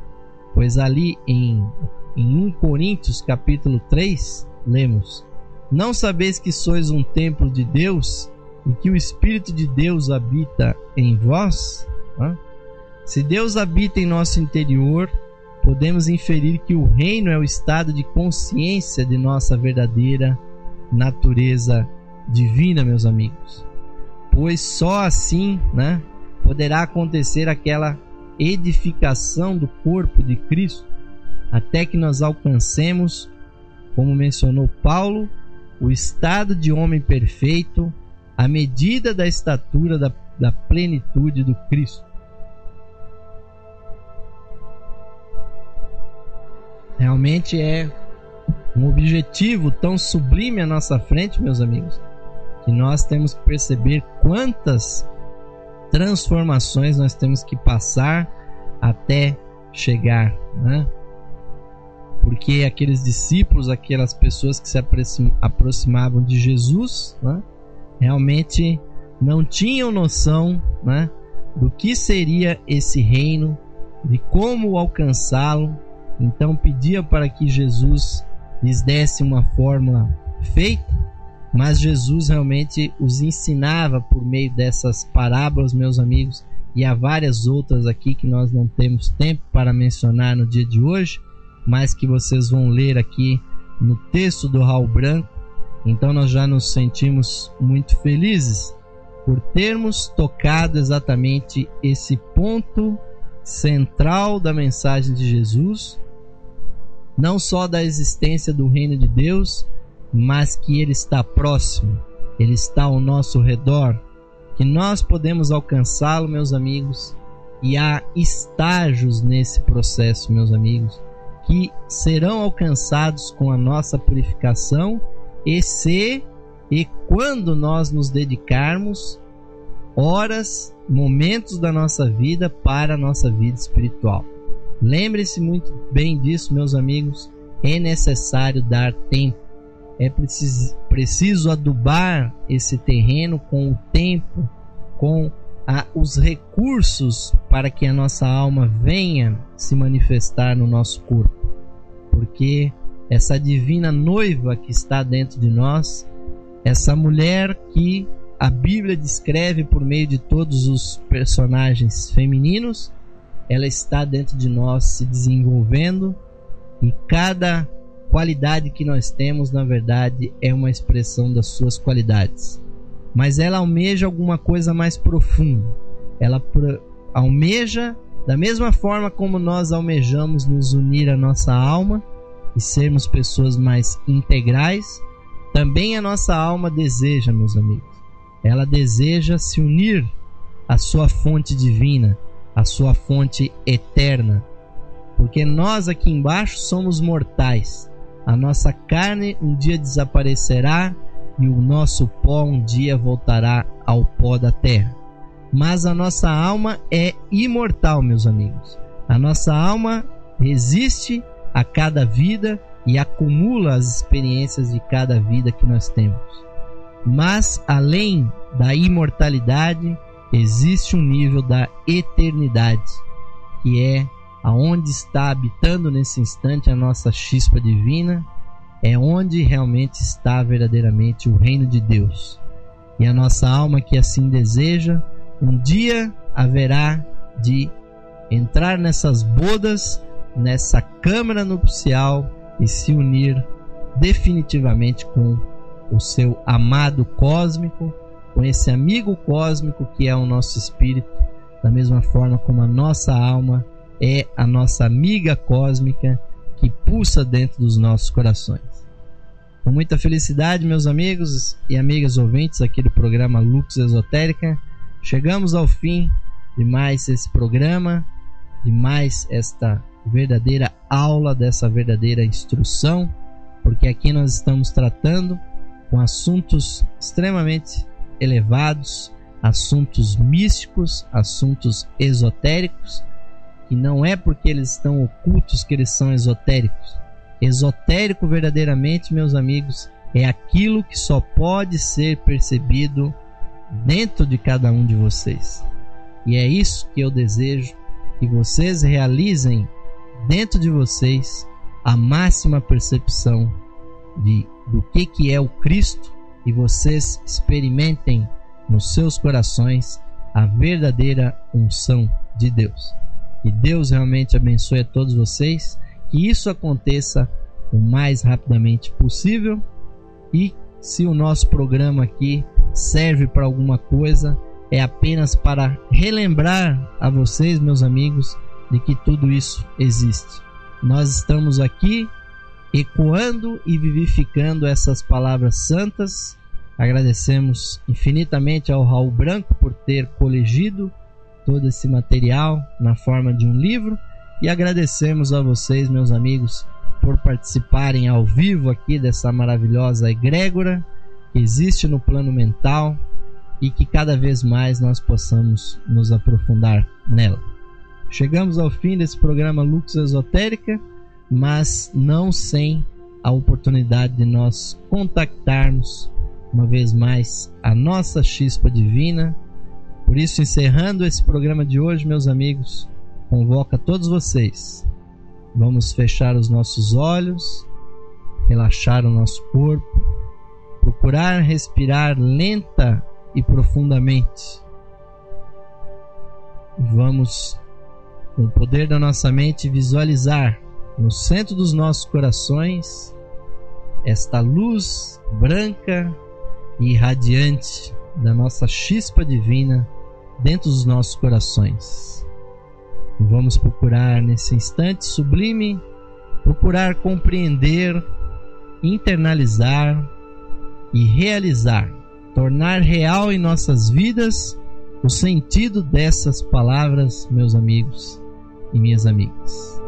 Pois ali em, em Primeira Coríntios capítulo três, lemos: não sabeis que sois um templo de Deus e que o Espírito de Deus habita em vós? Hã? Se Deus habita em nosso interior, podemos inferir que o reino é o estado de consciência de nossa verdadeira natureza divina, meus amigos. Pois só assim, né, poderá acontecer aquela edificação do corpo de Cristo, até que nós alcancemos, como mencionou Paulo, o estado de homem perfeito, à medida da estatura da, da plenitude do Cristo. Realmente é um objetivo tão sublime à nossa frente, meus amigos, que nós temos que perceber quantas transformações nós temos que passar até chegar, né? Porque aqueles discípulos, aquelas pessoas que se aproximavam de Jesus, né, realmente não tinham noção, né, do que seria esse reino, de como alcançá-lo. Então pediam para que Jesus lhes desse uma fórmula feita, mas Jesus realmente os ensinava por meio dessas parábolas, meus amigos, e há várias outras aqui que nós não temos tempo para mencionar no dia de hoje, mas que vocês vão ler aqui no texto do Raul Branco. Então nós já nos sentimos muito felizes por termos tocado exatamente esse ponto central da mensagem de Jesus, não só da existência do reino de Deus, mas que ele está próximo, ele está ao nosso redor, que nós podemos alcançá-lo, meus amigos, e há estágios nesse processo, meus amigos, que serão alcançados com a nossa purificação e se e quando nós nos dedicarmos horas, momentos da nossa vida para a nossa vida espiritual. Lembre-se muito bem disso, meus amigos, é necessário dar tempo, é preciso, preciso adubar esse terreno com o tempo, com a, os recursos para que a nossa alma venha se manifestar no nosso corpo, porque essa divina noiva que está dentro de nós, essa mulher que a Bíblia descreve por meio de todos os personagens femininos, ela está dentro de nós se desenvolvendo, e cada qualidade que nós temos, na verdade, é uma expressão das suas qualidades. Mas ela almeja alguma coisa mais profunda. Ela almeja, da mesma forma como nós almejamos nos unir à nossa alma e sermos pessoas mais integrais, também a nossa alma deseja, meus amigos, ela deseja se unir à sua fonte divina, à sua fonte eterna, porque nós aqui embaixo somos mortais. A nossa carne um dia desaparecerá e o nosso pó um dia voltará ao pó da terra. Mas a nossa alma é imortal, meus amigos. A nossa alma resiste a cada vida e acumula as experiências de cada vida que nós temos. Mas além da imortalidade, existe um nível da eternidade, que é aonde está habitando nesse instante a nossa chispa divina, é onde realmente está verdadeiramente o reino de Deus. E a nossa alma que assim deseja, um dia haverá de entrar nessas bodas, nessa câmara nupcial e se unir definitivamente com o seu amado cósmico, com esse amigo cósmico que é o nosso espírito, da mesma forma como a nossa alma é a nossa amiga cósmica que pulsa dentro dos nossos corações. Com muita felicidade, meus amigos e amigas ouvintes aqui do programa Lux Esotérica, chegamos ao fim de mais esse programa, de mais esta verdadeira aula, dessa verdadeira instrução, porque aqui nós estamos tratando com assuntos extremamente elevados, assuntos místicos, assuntos esotéricos, que não é porque eles estão ocultos que eles são esotéricos. Esotérico verdadeiramente, meus amigos, é aquilo que só pode ser percebido dentro de cada um de vocês. E é isso que eu desejo que vocês realizem dentro de vocês a máxima percepção de, do que, que é o Cristo, e vocês experimentem nos seus corações a verdadeira unção de Deus. Que Deus realmente abençoe a todos vocês, que isso aconteça o mais rapidamente possível, e se o nosso programa aqui serve para alguma coisa, é apenas para relembrar a vocês, meus amigos, de que tudo isso existe. Nós estamos aqui ecoando e vivificando essas palavras santas. Agradecemos infinitamente ao Raul Branco por ter colegido todo esse material na forma de um livro, e agradecemos a vocês, meus amigos, por participarem ao vivo aqui dessa maravilhosa egrégora que existe no plano mental e que cada vez mais nós possamos nos aprofundar nela. Chegamos ao fim desse programa Lux Esotérica, mas não sem a oportunidade de nós contactarmos uma vez mais a nossa chispa divina. Por isso, encerrando esse programa de hoje, meus amigos, convoco a todos vocês. Vamos fechar os nossos olhos, relaxar o nosso corpo, procurar respirar lenta e profundamente. Vamos, com o poder da nossa mente, visualizar no centro dos nossos corações esta luz branca e radiante da nossa chispa divina dentro dos nossos corações. E vamos procurar nesse instante sublime, procurar compreender, internalizar e realizar, tornar real em nossas vidas o sentido dessas palavras, meus amigos e minhas amigas.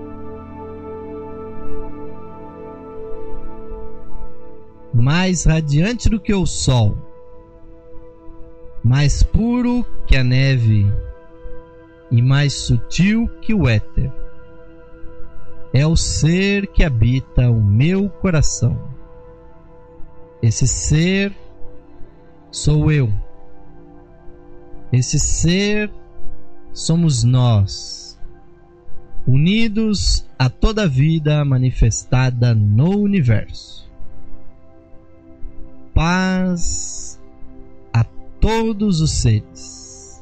Mais radiante do que o sol, mais puro que a neve e mais sutil que o éter, é o ser que habita o meu coração. Esse ser sou eu. Esse ser somos nós, unidos a toda a vida manifestada no universo. Paz a todos os seres.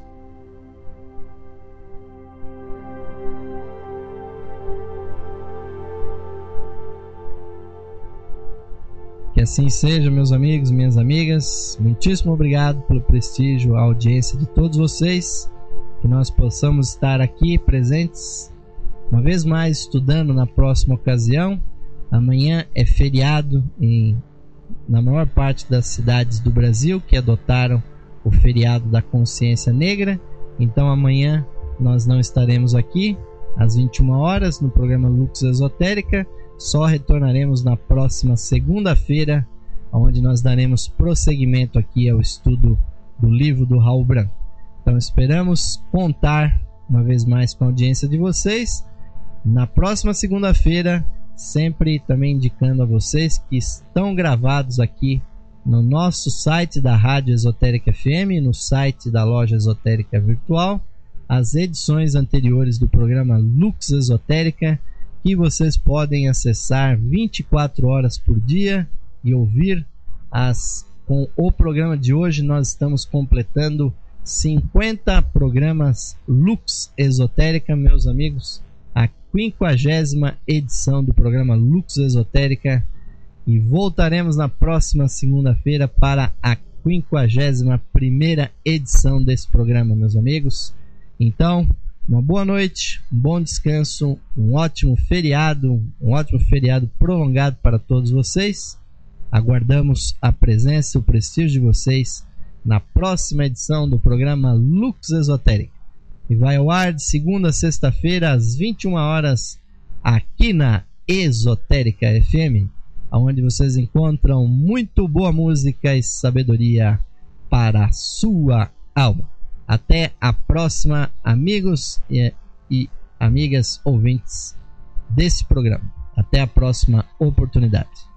Que assim seja, meus amigos, minhas amigas. Muitíssimo obrigado pelo prestígio, a audiência de todos vocês. Que nós possamos estar aqui presentes, uma vez mais, estudando na próxima ocasião. Amanhã é feriado em na maior parte das cidades do Brasil que adotaram o feriado da consciência negra. Então amanhã nós não estaremos aqui às vinte e uma horas no programa Lux Esotérica. Só retornaremos na próxima segunda-feira, onde nós daremos prosseguimento aqui ao estudo do livro do Raul Branco. Então esperamos contar uma vez mais com a audiência de vocês na próxima segunda-feira, sempre também indicando a vocês que estão gravados aqui no nosso site da Rádio Esotérica F M, no site da Loja Esotérica Virtual, as edições anteriores do programa Lux Esotérica, que vocês podem acessar vinte e quatro horas por dia e ouvir. As, com o programa de hoje nós estamos completando cinquenta programas Lux Esotérica, meus amigos, a quinquagésima edição do programa Lux Esotérica, e voltaremos na próxima segunda-feira para a quinquagésima primeira edição desse programa, meus amigos. Então, uma boa noite, um bom descanso, um ótimo feriado, um ótimo feriado prolongado para todos vocês. Aguardamos a presença e o prestígio de vocês na próxima edição do programa Lux Esotérica, e vai ao ar de segunda a sexta-feira às vinte e uma horas aqui na Esotérica F M, onde vocês encontram muito boa música e sabedoria para a sua alma. Até a próxima, amigos e, e amigas ouvintes desse programa. Até a próxima oportunidade.